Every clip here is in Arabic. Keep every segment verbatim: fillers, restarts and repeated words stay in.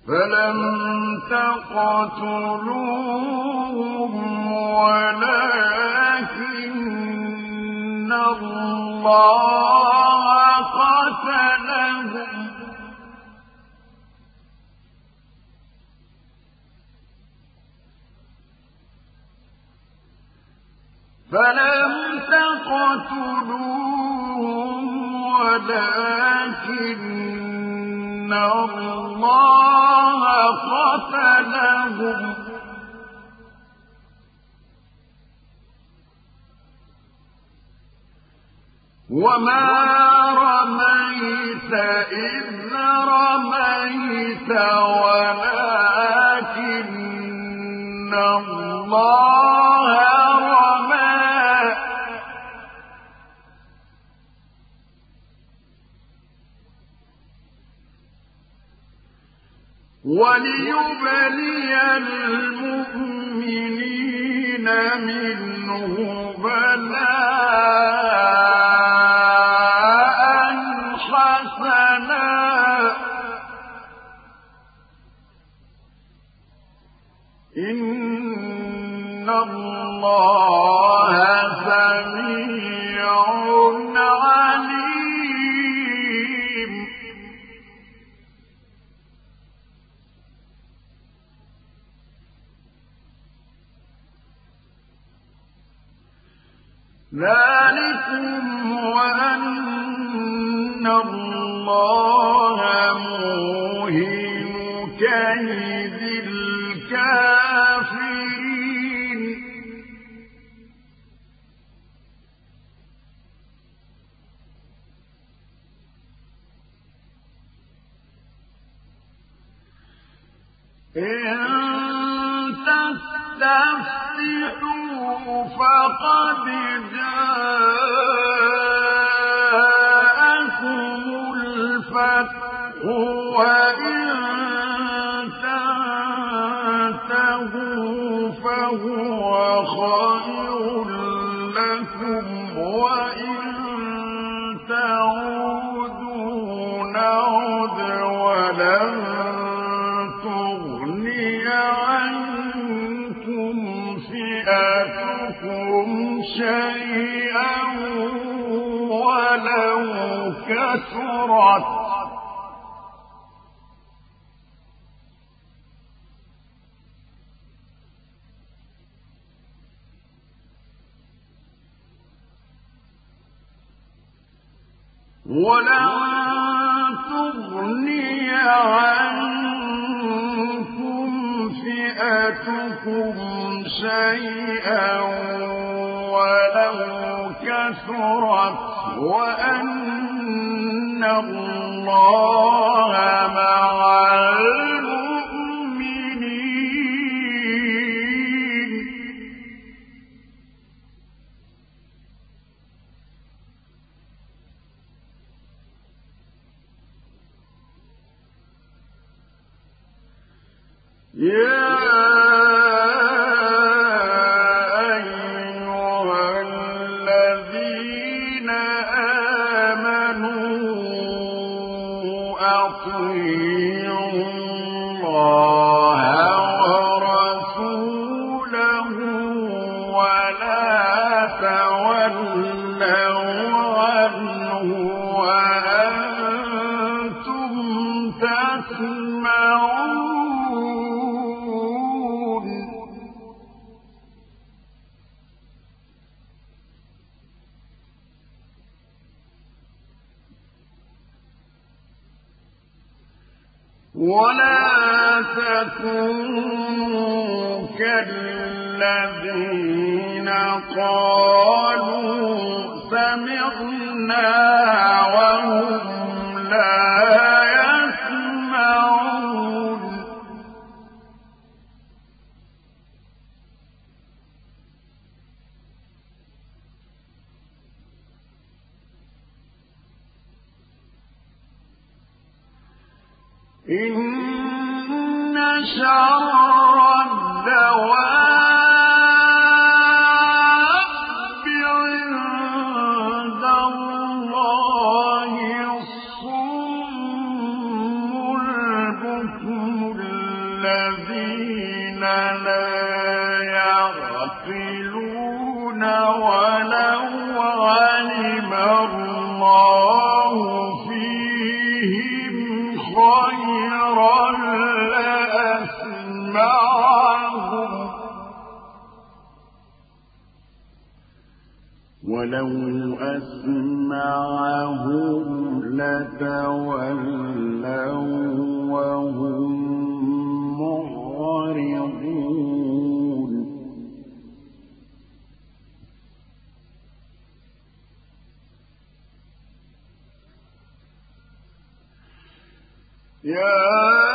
فلم تقتلوهم ولكن الله قتلهم فلم تقتلوهم ولكن الله قتلهم وما رميت إذ رميت ولكن الله رمى وليبلي المؤمنين منه بلاء حسنا إن الله سميع عليم. ذلكم وأن الله موهن كيد الكافرين. إن تستفتحوا فقد جاءكم الفتح وإن تنتهوا فهو خير لكم وإن تعودوا نعد ولن تغني عنكم فئتكم شيئا ولو كثرت ولن تغني عنكم فئتكم شيئا ولو كثرت وأن الله مع المؤمنين. يا أيها الذين آمنوا أطيعوا الله ورسوله ولا تولوا عنه وأنتم تسمعون. ولا تكونوا كالذين قالوا سمعنا وهم لا يسمعون. إن شر الدواب عند الله الصم البكم الذين لا يعقلون ولو علم الله فيهم خيرا لأسمعهم ولو أسمعهم لتولوا وهم معرضون يا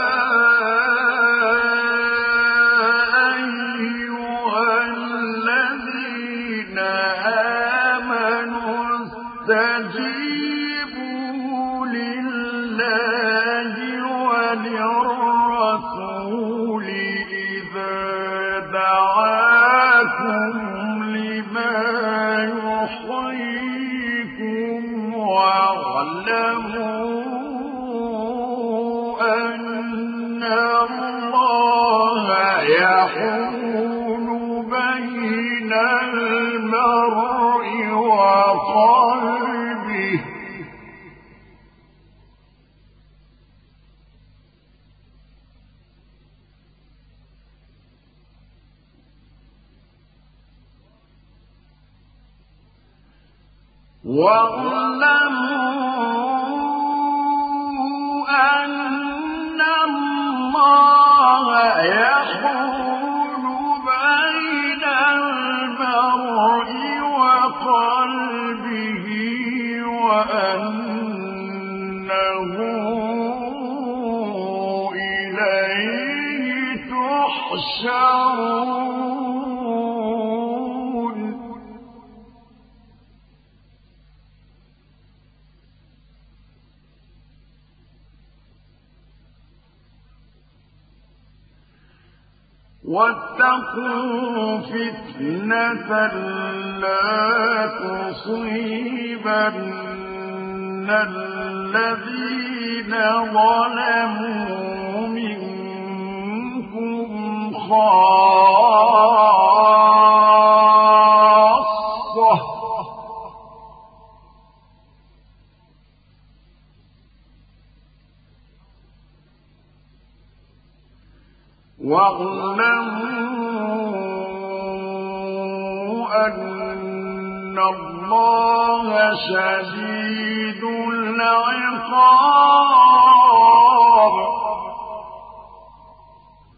أيها الذين آمنوا استجيبوا لله وللرسول إذا دعاكم لما يحييكم واعلموا أن الله يحول بين المرء وقلبه واعلموا أن الله يحول بين المرء وقلبه وأنه إليه تحشرون واتقوا فتنة لا تصيبن الذين ظلموا منكم خاصة واعلموا أن الله شديد العقاب